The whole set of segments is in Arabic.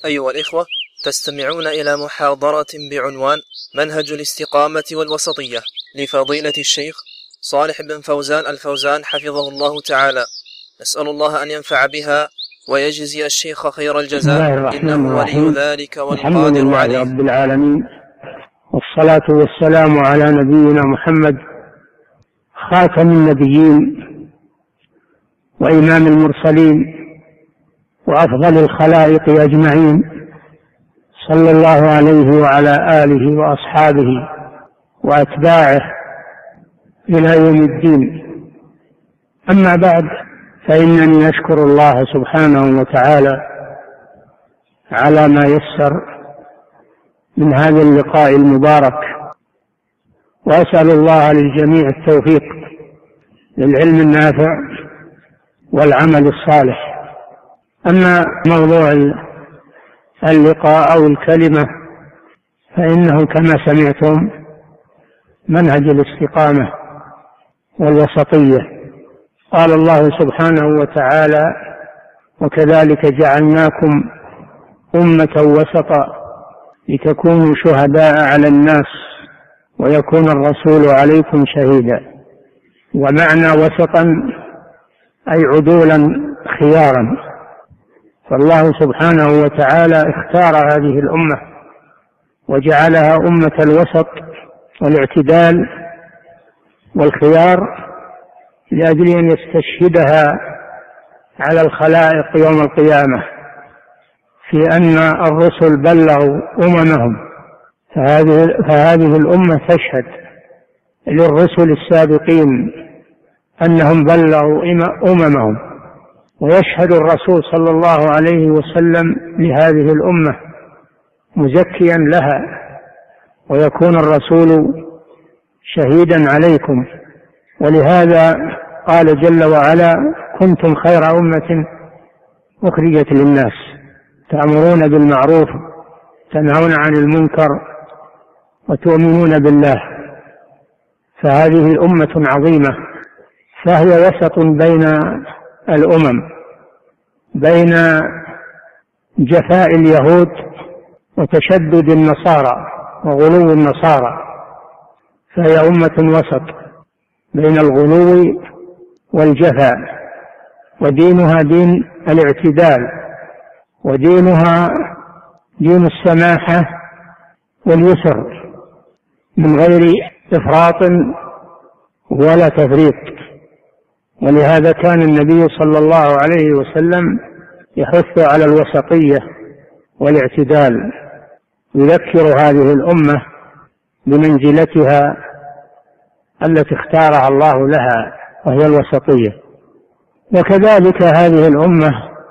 أيها الإخوة، تستمعون إلى محاضرة بعنوان منهج الاستقامة والوسطية لفضيلة الشيخ صالح بن فوزان الفوزان حفظه الله تعالى. نسأل الله أن ينفع بها ويجزي الشيخ خير الجزاء، إنه ولي ذلك والقادر عليه. رب العالمين، والصلاة والسلام على نبينا محمد خاتم النبيين وإمام المرسلين وأفضل الخلائق أجمعين، صلى الله عليه وعلى آله وأصحابه وأتباعه إلى يوم الدين. أما بعد، فإنني أشكر الله سبحانه وتعالى على ما يسر من هذا اللقاء المبارك، وأسأل الله للجميع التوفيق للعلم النافع والعمل الصالح. أما موضوع اللقاء أو الكلمة فإنه كما سمعتم منهج الاستقامة والوسطية. قال الله سبحانه وتعالى: وكذلك جعلناكم أمة وسطا لتكونوا شهداء على الناس ويكون الرسول عليكم شهيدا. ومعنى وسطا أي عدولا خيارا، فالله سبحانه وتعالى اختار هذه الأمة وجعلها أمة الوسط والاعتدال والخيار لأجل أن يستشهدها على الخلائق يوم القيامة في أن الرسل بلغوا أممهم، فهذه الأمة تشهد للرسل السابقين أنهم بلغوا أممهم، ويشهد الرسول صلى الله عليه وسلم لهذه الأمة مزكيا لها، ويكون الرسول شهيدا عليكم. ولهذا قال جل وعلا: كنتم خير أمة أخرجت للناس تأمرون بالمعروف تنهون عن المنكر وتؤمنون بالله. فهذه الأمة عظيمة، فهي وسط بين الأمم، بين جفاء اليهود وتشدد النصارى وغلو النصارى، فهي أمة وسط بين الغلو والجفاء، ودينها دين الاعتدال، ودينها دين السماحة واليسر من غير إفراط ولا تفريط. ولهذا كان النبي صلى الله عليه وسلم يحث على الوسطية والاعتدال، يذكر هذه الأمة بمنزلتها التي اختارها الله لها وهي الوسطية. وكذلك هذه الأمة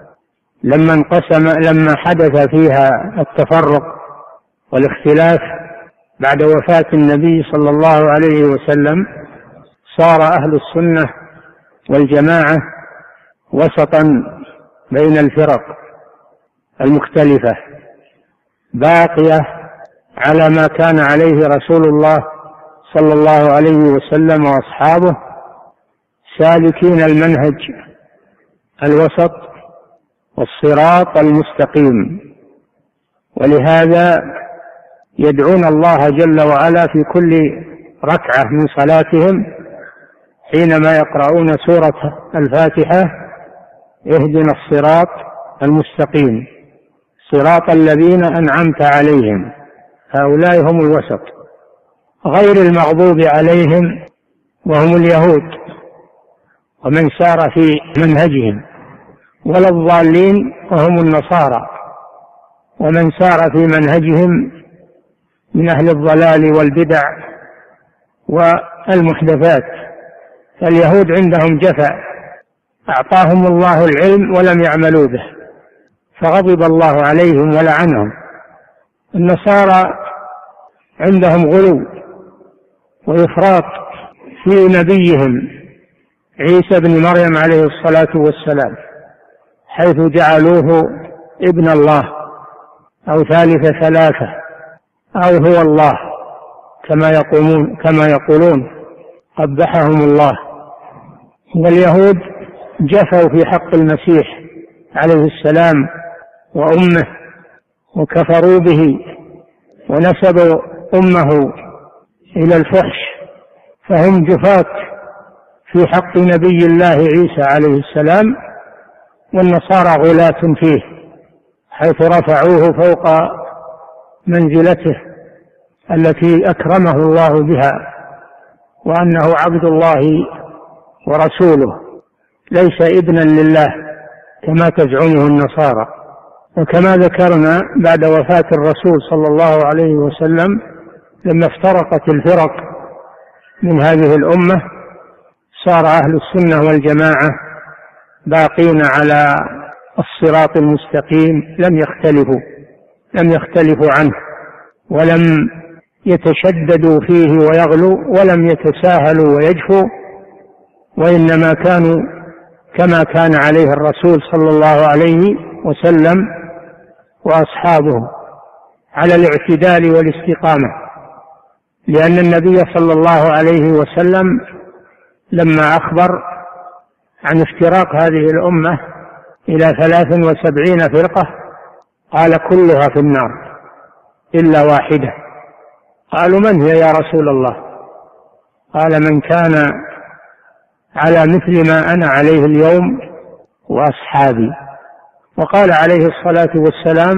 لما حدث فيها التفرق والاختلاف بعد وفاة النبي صلى الله عليه وسلم، صار أهل السنة والجماعة وسطا بين الفرق المختلفة، باقية على ما كان عليه رسول الله صلى الله عليه وسلم وأصحابه، سالكين المنهج الوسط والصراط المستقيم. ولهذا يدعون الله جل وعلا في كل ركعة من صلاتهم حينما يقرؤون سورة الفاتحة: اهدنا الصراط المستقيم صراط الذين أنعمت عليهم. هؤلاء هم الوسط، غير المغضوب عليهم وهم اليهود ومن سار في منهجهم، ولا الضالين وهم النصارى ومن سار في منهجهم من أهل الضلال والبدع والمحدثات. فاليهود عندهم جفاء، أعطاهم الله العلم ولم يعملوا به فغضب الله عليهم ولعنهم. النصارى عندهم غلو وإفراط في نبيهم عيسى بن مريم عليه الصلاة والسلام، حيث جعلوه ابن الله أو ثالث ثلاثة أو هو الله كما يقولون قبحهم الله. واليهود جفوا في حق المسيح عليه السلام وأمه وكفروا به ونسبوا أمه إلى الفحش، فهم جفاة في حق نبي الله عيسى عليه السلام، والنصارى غلاة فيه حيث رفعوه فوق منزلته التي أكرمه الله بها، وأنه عبد الله ورسوله ليس ابنا لله كما تزعمه النصارى. وكما ذكرنا بعد وفاة الرسول صلى الله عليه وسلم لما افترقت الفرق من هذه الأمة صار أهل السنة والجماعة باقين على الصراط المستقيم، لم يختلفوا عنه، ولم يتشددوا فيه ويغلوا، ولم يتساهلوا ويجفوا، وإنما كانوا كما كان عليه الرسول صلى الله عليه وسلم وأصحابه على الاعتدال والاستقامة. لأن النبي صلى الله عليه وسلم لما أخبر عن افتراق هذه الأمة إلى 73 فرقة قال كلها في النار إلا واحدة. قالوا من هي يا رسول الله؟ قال من كان على مثل ما أنا عليه اليوم وأصحابي. وقال عليه الصلاة والسلام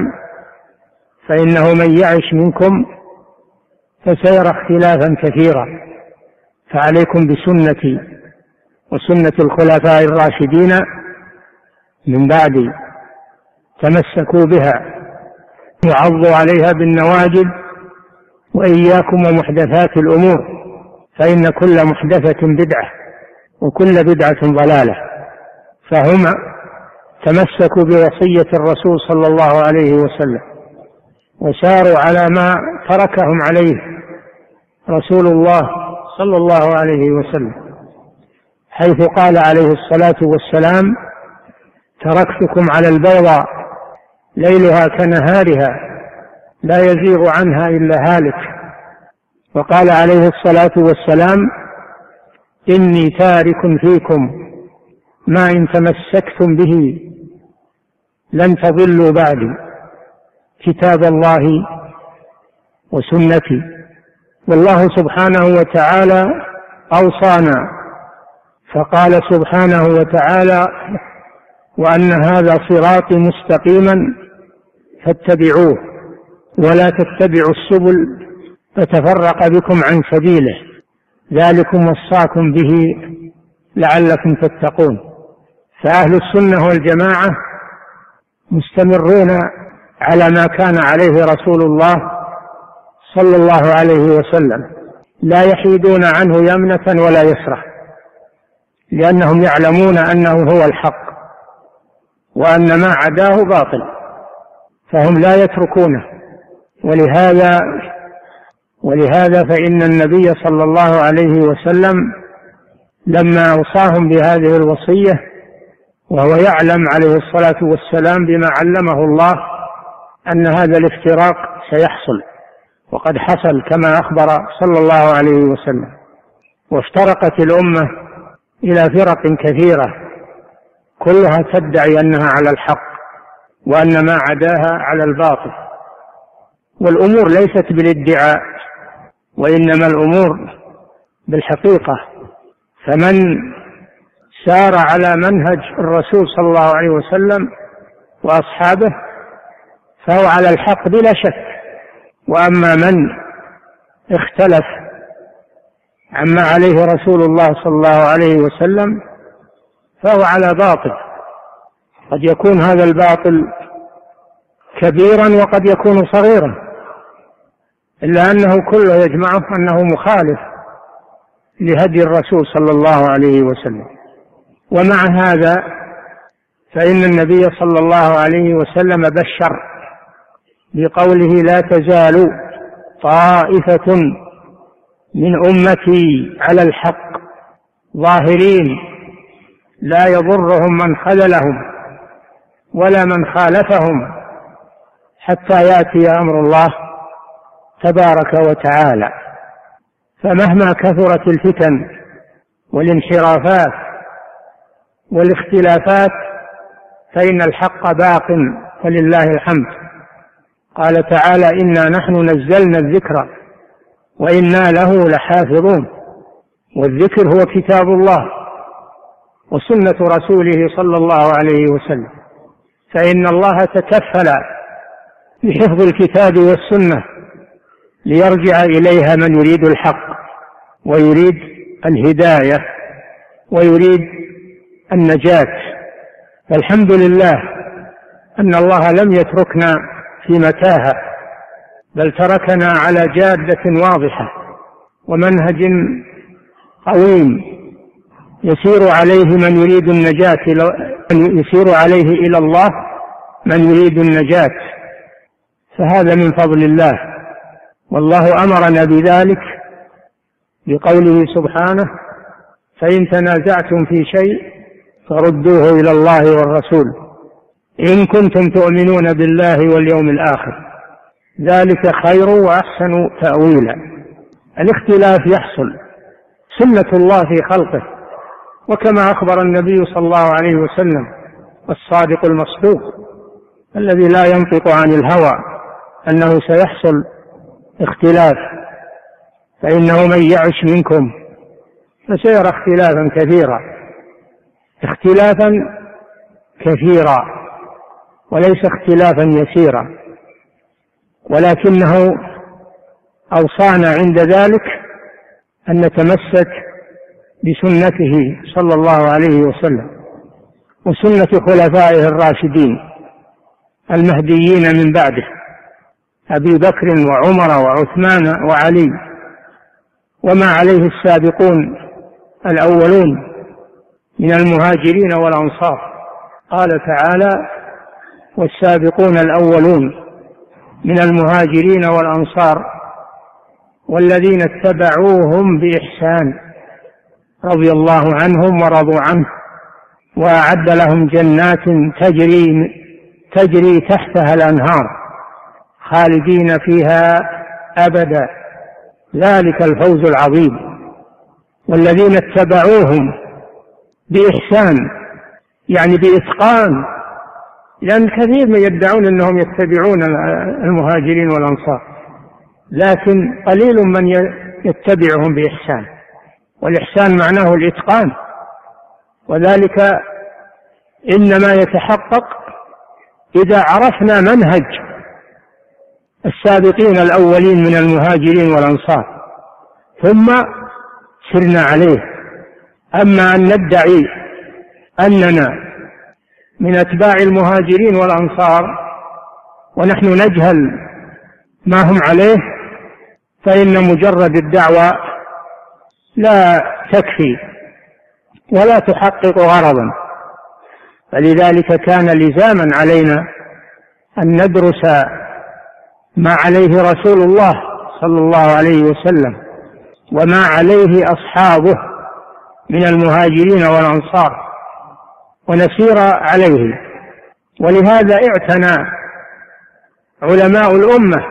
فإنه من يعش منكم فسيرى اختلافا كثيرا، فعليكم بسنتي وسنة الخلفاء الراشدين من بعدي، تمسكوا بها وعضوا عليها بالنواجذ، وإياكم ومحدثات الأمور فإن كل محدثة بدعة وكل بدعة ضلالة. فهم تمسكوا بوصية الرسول صلى الله عليه وسلم وساروا على ما تركهم عليه رسول الله صلى الله عليه وسلم، حيث قال عليه الصلاة والسلام تركتكم على البيضاء ليلها كنهارها لا يزيغ عنها إلا هالك. وقال عليه الصلاة والسلام إني تارك فيكم ما إن تمسكتم به لن تضلوا بعدي، كتاب الله وسنتي. والله سبحانه وتعالى أوصانا فقال سبحانه وتعالى وأن هذا صراطي مستقيما فاتبعوه ولا تتبعوا السبل فتفرق بكم عن سبيله، ذلكم وصاكم به لعلكم تتقون. فأهل السنة والجماعة مستمرون على ما كان عليه رسول الله صلى الله عليه وسلم، لا يحيدون عنه يمنة ولا يسرة، لأنهم يعلمون أنه هو الحق وأن ما عداه باطل، فهم لا يتركونه. ولهذا فإن النبي صلى الله عليه وسلم لما أوصاهم بهذه الوصية وهو يعلم عليه الصلاة والسلام بما علمه الله أن هذا الافتراق سيحصل، وقد حصل كما أخبر صلى الله عليه وسلم، وافترقت الأمة إلى فرق كثيرة كلها تدعي أنها على الحق وأن ما عداها على الباطل. والأمور ليست بالادعاء وإنما الأمور بالحقيقة. فمن سار على منهج الرسول صلى الله عليه وسلم وأصحابه فهو على الحق بلا شك، وأما من اختلف عما عليه رسول الله صلى الله عليه وسلم فهو على باطل، قد يكون هذا الباطل كبيرا وقد يكون صغيرا، إلا أنه كله يجمعه أنه مخالف لهدي الرسول صلى الله عليه وسلم. ومع هذا فإن النبي صلى الله عليه وسلم بشر بقوله لا تزال طائفة من أمتي على الحق ظاهرين لا يضرهم من خذلهم ولا من خالفهم حتى يأتي أمر الله تبارك وتعالى. فمهما كثرت الفتن والانحرافات والاختلافات فإن الحق باق ولله الحمد. قال تعالى: إنا نحن نزلنا الذكر وإنا له لحافظون. والذكر هو كتاب الله وسنة رسوله صلى الله عليه وسلم، فإن الله تكفل بحفظ الكتاب والسنة ليرجع إليها من يريد الحق ويريد الهداية ويريد النجاة. فالحمد لله أن الله لم يتركنا في متاهة، بل تركنا على جادة واضحة ومنهج قويم يسير عليه من يريد النجاة، يسير عليه إلى الله من يريد النجاة. فهذا من فضل الله، والله أمرنا بذلك بقوله سبحانه: فإن تنازعتم في شيء فردوه إلى الله والرسول إن كنتم تؤمنون بالله واليوم الآخر، ذلك خير وأحسن تأويلا. الاختلاف يحصل، سنة الله في خلقه، وكما أخبر النبي صلى الله عليه وسلم الصادق المصدوق الذي لا ينطق عن الهوى أنه سيحصل اختلاف، فإنه من يعش منكم فسيرى اختلافا كثيرا وليس اختلافا يسيرا، ولكنه أوصانا عند ذلك أن نتمسك بسنته صلى الله عليه وسلم وسنة خلفائه الراشدين المهديين من بعده، أبي بكر وعمر وعثمان وعلي، وما عليه السابقون الأولون من المهاجرين والأنصار. قال تعالى: والسابقون الأولون من المهاجرين والأنصار والذين اتبعوهم بإحسان رضي الله عنهم ورضوا عنه وأعد لهم جنات تجري تحتها الأنهار خالدين فيها أبدا، ذلك الفوز العظيم. والذين اتبعوهم بإحسان يعني بإتقان، لأن كثير من يدعون أنهم يتبعون المهاجرين والأنصار، لكن قليل من يتبعهم بإحسان، والإحسان معناه الإتقان، وذلك إنما يتحقق إذا عرفنا منهج السابقين الأولين من المهاجرين والأنصار ثم سرنا عليه. أما أن ندعي أننا من أتباع المهاجرين والأنصار ونحن نجهل ما هم عليه، فإن مجرد الدعوة لا تكفي ولا تحقق غرضا. فلذلك كان لزاما علينا أن ندرس ما عليه رسول الله صلى الله عليه وسلم وما عليه أصحابه من المهاجرين والأنصار ونسير عليه. ولهذا اعتنى علماء الأمة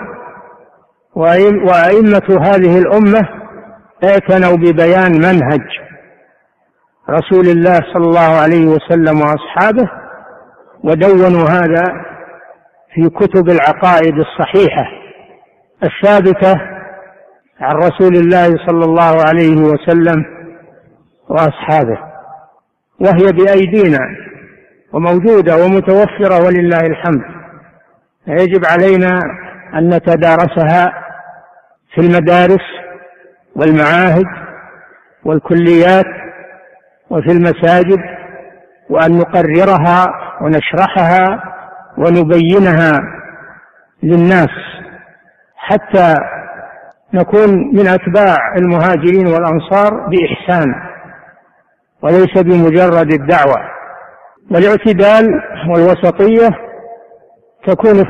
وأئمة هذه الأمة اعتنوا ببيان منهج رسول الله صلى الله عليه وسلم وأصحابه، ودونوا هذا في كتب العقائد الصحيحة الثابتة عن رسول الله صلى الله عليه وسلم وأصحابه، وهي بأيدينا وموجودة ومتوفرة ولله الحمد. يجب علينا أن نتدارسها في المدارس والمعاهد والكليات وفي المساجد، وأن نقررها ونشرحها ونبينها للناس حتى نكون من أتباع المهاجرين والأنصار بإحسان وليس بمجرد الدعوة. والاعتدال والوسطية تكون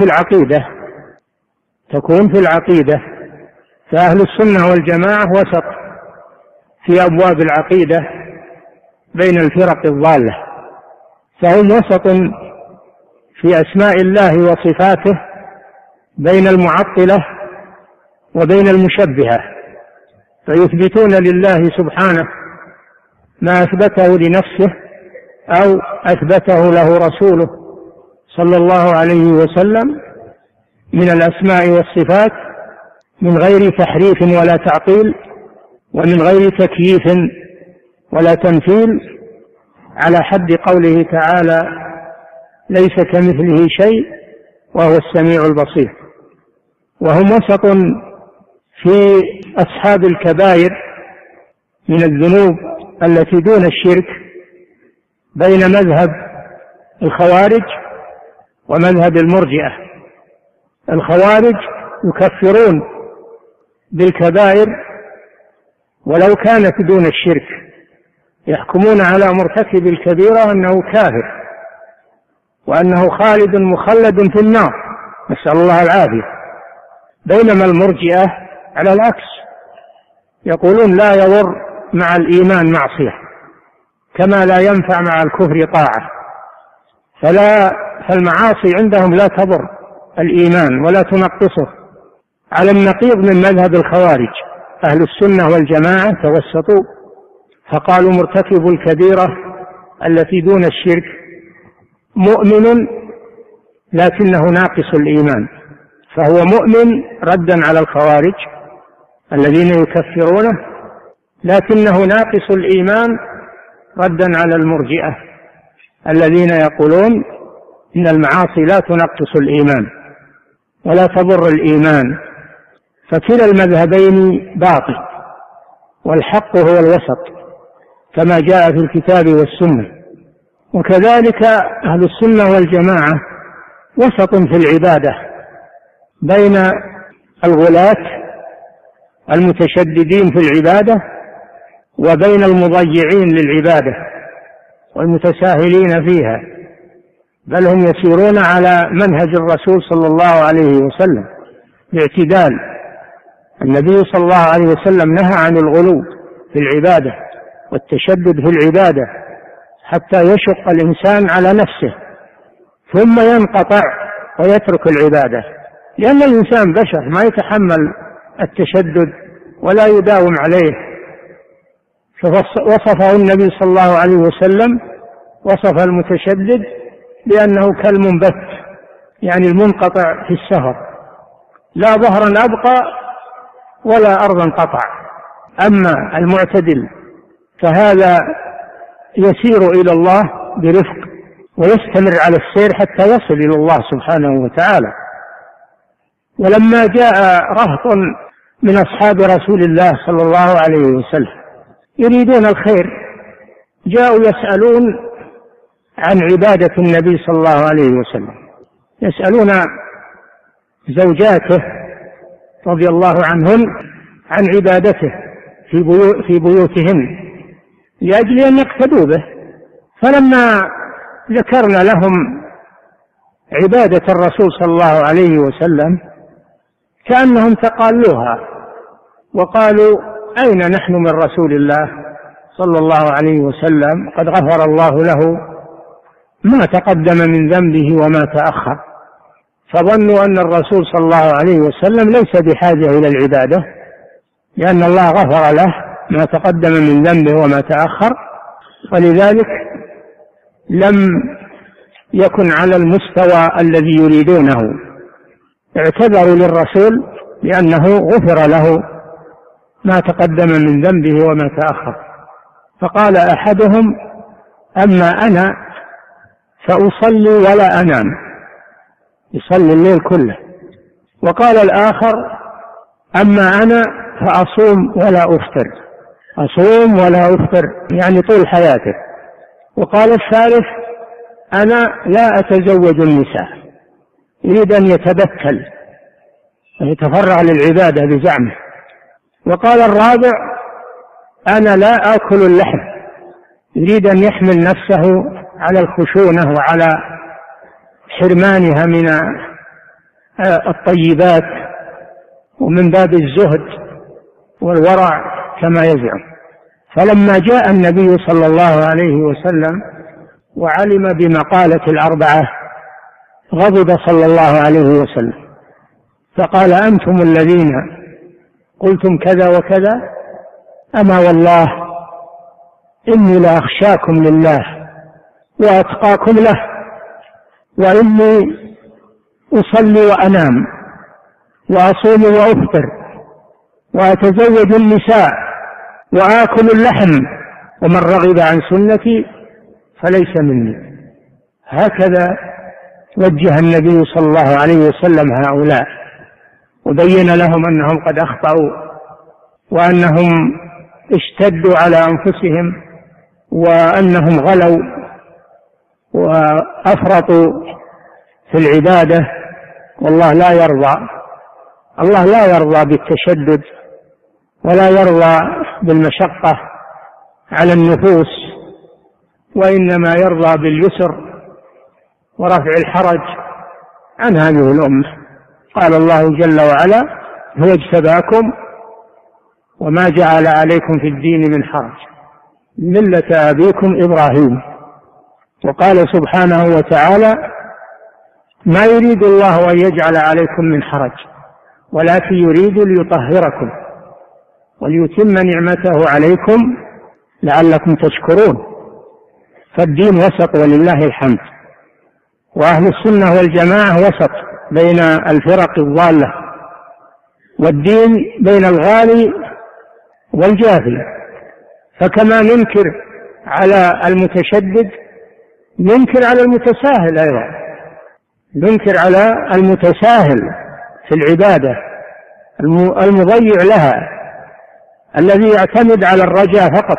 في العقيدة، فأهل السنة والجماعة وسط في أبواب العقيدة بين الفرق الضالة، فهم وسط في أسماء الله وصفاته بين المعطلة وبين المشبهة، فيثبتون لله سبحانه ما أثبته لنفسه أو أثبته له رسوله صلى الله عليه وسلم، من الأسماء والصفات من غير تحريف ولا تعطيل، ومن غير تكييف ولا تمثيل، على حد قوله تعالى: ليس كمثله شيء وهو السميع البصير. وهم وسط في أصحاب الكبائر من الذنوب التي دون الشرك بين مذهب الخوارج ومذهب المرجئة. الخوارج يكفرون بالكبائر ولو كانت دون الشرك، يحكمون على مرتكب الكبيرة أنه كافر وأنه خالد مخلد في النار، نسأل الله العافية. بينما المرجئة على العكس، يقولون لا يضر مع الإيمان معصية كما لا ينفع مع الكفر طاعة، فالمعاصي عندهم لا تضر الإيمان ولا تنقصه، على النقيض من مذهب الخوارج. أهل السنة والجماعة توسطوا فقالوا: مرتكب الكبيرة التي دون الشرك مؤمن لكنه ناقص الإيمان، فهو مؤمن ردا على الخوارج الذين يكفرونه، لكنه ناقص الإيمان ردا على المرجئة الذين يقولون إن المعاصي لا تنقص الإيمان ولا تضر الإيمان. فكلا المذهبين باطل، والحق هو الوسط كما جاء في الكتاب والسنة. وكذلك أهل السنة والجماعة وسط في العبادة بين الغلاة المتشددين في العبادة وبين المضيعين للعبادة والمتساهلين فيها، بل هم يسيرون على منهج الرسول صلى الله عليه وسلم باعتدال. النبي صلى الله عليه وسلم نهى عن الغلو في العبادة والتشدد في العبادة حتى يشق الإنسان على نفسه ثم ينقطع ويترك العبادة، لأن الإنسان بشر ما يتحمل التشدد ولا يداوم عليه. فوصفه النبي صلى الله عليه وسلم، وصف المتشدد بأنه كالمنبت، يعني المنقطع في السفر، لا ظهرا أبقى ولا أرضا قطع. أما المعتدل فهذا يسير إلى الله برفق ويستمر على السير حتى يصل إلى الله سبحانه وتعالى. ولما جاء رهط من أصحاب رسول الله صلى الله عليه وسلم يريدون الخير، جاءوا يسألون عن عبادة النبي صلى الله عليه وسلم، يسألون زوجاته رضي الله عنهن عن عبادته في بيوتهن لأجل أن يقتدوا به. فلما ذكرنا لهم عبادة الرسول صلى الله عليه وسلم كأنهم تقالوها وقالوا: أين نحن من رسول الله صلى الله عليه وسلم؟ قد غفر الله له ما تقدم من ذنبه وما تأخر. فظنوا أن الرسول صلى الله عليه وسلم ليس بحاجة إلى العبادة، لأن الله غفر له ما تقدم من ذنبه وما تأخر، ولذلك لم يكن على المستوى الذي يريدونه. اعتذروا للرسول لأنه غفر له ما تقدم من ذنبه وما تأخر. فقال أحدهم: أما أنا فأصلي ولا أنام، يصلي الليل كله. وقال الآخر: أما أنا فأصوم ولا أفطر، أصوم ولا أفطر، يعني طول حياته. وقال الثالث: أنا لا أتزوج النساء، يريد أن يتبتل ويتفرغ للعبادة بزعمه. وقال الرابع: أنا لا آكل اللحم، يريد أن يحمل نفسه على الخشونة وعلى حرمانها من الطيبات ومن باب الزهد والورع كما يزعم. فلما جاء النبي صلى الله عليه وسلم وعلم بمقالة الأربعة غضب صلى الله عليه وسلم فقال: أنتم الذين قلتم كذا وكذا، أما والله إني لأخشاكم لله وأتقاكم له، وإني أصلي وأنام وأصوم وأفطر وأتزوج النساء وآكل اللحم، ومن رغب عن سنتي فليس مني. هكذا وجه النبي صلى الله عليه وسلم هؤلاء، وبين لهم أنهم قد أخطأوا وأنهم اشتدوا على أنفسهم وأنهم غلوا وأفرطوا في العبادة، والله لا يرضى. الله لا يرضى بالتشدد ولا يرضى بالمشقة على النفوس، وإنما يرضى باليسر ورفع الحرج عن هذه الأمة. قال الله جل وعلا: هو اجتباكم وما جعل عليكم في الدين من حرج ملة أبيكم إبراهيم. وقال سبحانه وتعالى: ما يريد الله أن يجعل عليكم من حرج ولكن يريد ليطهركم وليتم نعمته عليكم لعلكم تشكرون. فالدين وسط ولله الحمد، وأهل السنة والجماعة وسط بين الفرق الضالة، والدين بين الغالي والجافي. فكما ننكر على المتشدد ننكر على المتساهل أيضا، ننكر على المتساهل في العبادة المضيع لها، الذي يعتمد على الرجاء فقط،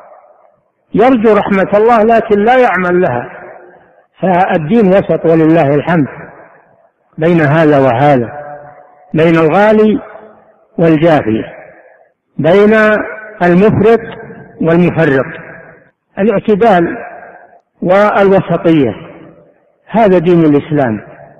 يرجو رحمة الله لكن لا يعمل لها. فالدين وسط ولله الحمد بين هذا وهذا، بين الغالي والجافي، بين المفرط والمفرط، الاعتدال والوسطية. هذا دين الإسلام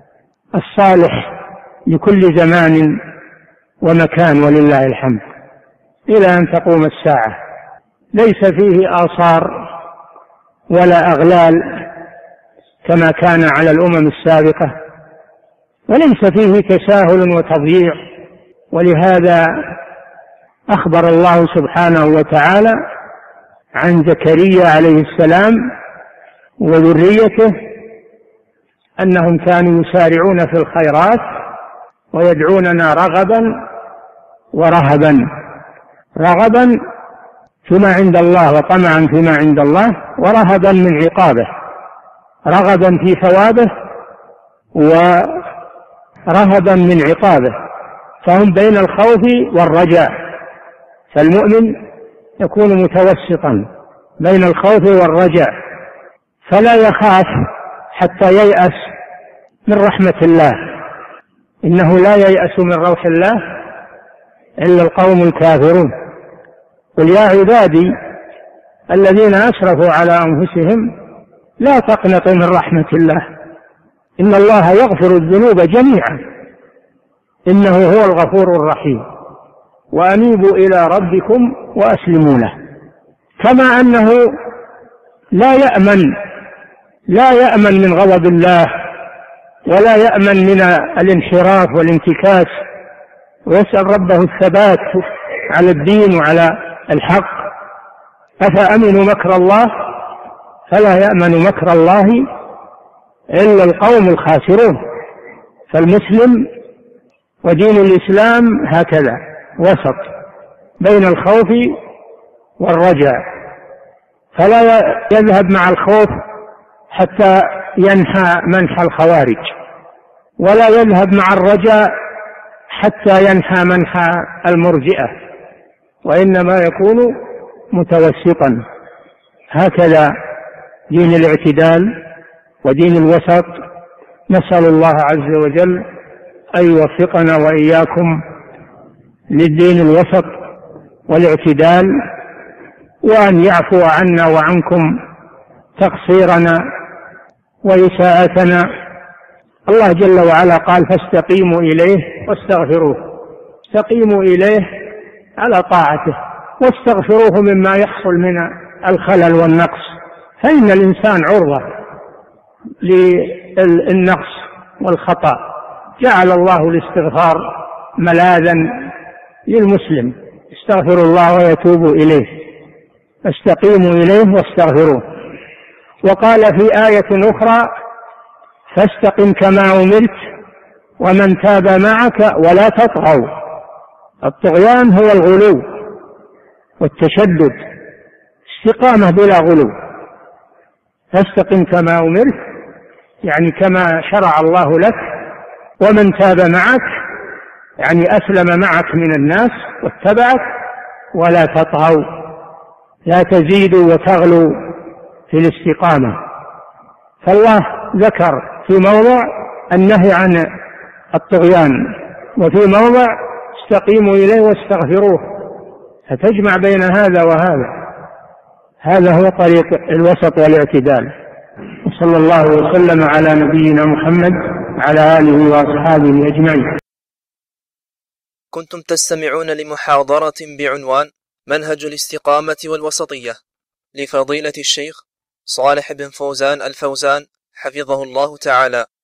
الصالح لكل زمان ومكان ولله الحمد إلى أن تقوم الساعة. ليس فيه آثار ولا أغلال كما كان على الأمم السابقة، وليس فيه تساهل وتضييع. ولهذا أخبر الله سبحانه وتعالى عن زكريا عليه السلام وذريته أنهم كانوا يسارعون في الخيرات ويدعوننا رغبا ورهبا، رغبا فيما عند الله وطمعا فيما عند الله، ورهبا من عقابه، رغبا في ثوابه ورهبا من عقابه. فهم بين الخوف والرجاء، فالمؤمن يكون متوسطا بين الخوف والرجاء، فلا يخاف حتى ييأس من رحمة الله. إنه لا ييأس من روح الله إلا القوم الكافرون. قل يا عبادي الذين أسرفوا على أنفسهم لا تقنطوا من رحمة الله إن الله يغفر الذنوب جميعا إنه هو الغفور الرحيم وأنيبوا إلى ربكم وأسلموا له. كما أنه لا يأمن من غضب الله ولا يأمن من الانحراف والانتكاس، ويسأل ربه الثبات على الدين وعلى الحق. أفأمنوا مكر الله فلا يأمن مكر الله إلا القوم الخاسرون. فالمسلم ودين الإسلام هكذا وسط بين الخوف والرجاء، فلا يذهب مع الخوف حتى ينحى منحى الخوارج، ولا يذهب مع الرجاء حتى ينحى منحى المرجئة، وإنما يكون متوسطا. هكذا دين الاعتدال ودين الوسط. نسأل الله عز وجل أن يوفقنا وإياكم للدين الوسط والاعتدال، وأن يعفو عنا وعنكم تقصيرنا وإساءتنا. الله جل وعلا قال: فاستقيموا إليه واستغفروه. استقيموا إليه على طاعته واستغفروه مما يحصل من الخلل والنقص، فإن الإنسان عرضة للنقص والخطأ. جعل الله الاستغفار ملاذا للمسلم، استغفر الله ويتوب إليه، استقيموا إليه واستغفروه. وقال في آية أخرى: فاستقم كما أمرت ومن تاب معك ولا تطغوا. الطغيان هو الغلو والتشدد، استقامة بلا غلو. فاستقم كما أمرت، يعني كما شرع الله لك. ومن تاب معك يعني أسلم معك من الناس واتبعك. ولا تطغوا، لا تزيدوا وتغلوا في الاستقامة. فالله ذكر في موضع النهي عن الطغيان، وفي موضع استقيموا إليه واستغفروه، فتجمع بين هذا وهذا. هذا هو طريق الوسط والاعتدال. وصلى الله وسلم على نبينا محمد وعلى آله وأصحابه أجمعين. كنتم تستمعون لمحاضرة بعنوان منهج الاستقامة والوسطية لفضيلة الشيخ صالح بن فوزان الفوزان حفظه الله تعالى.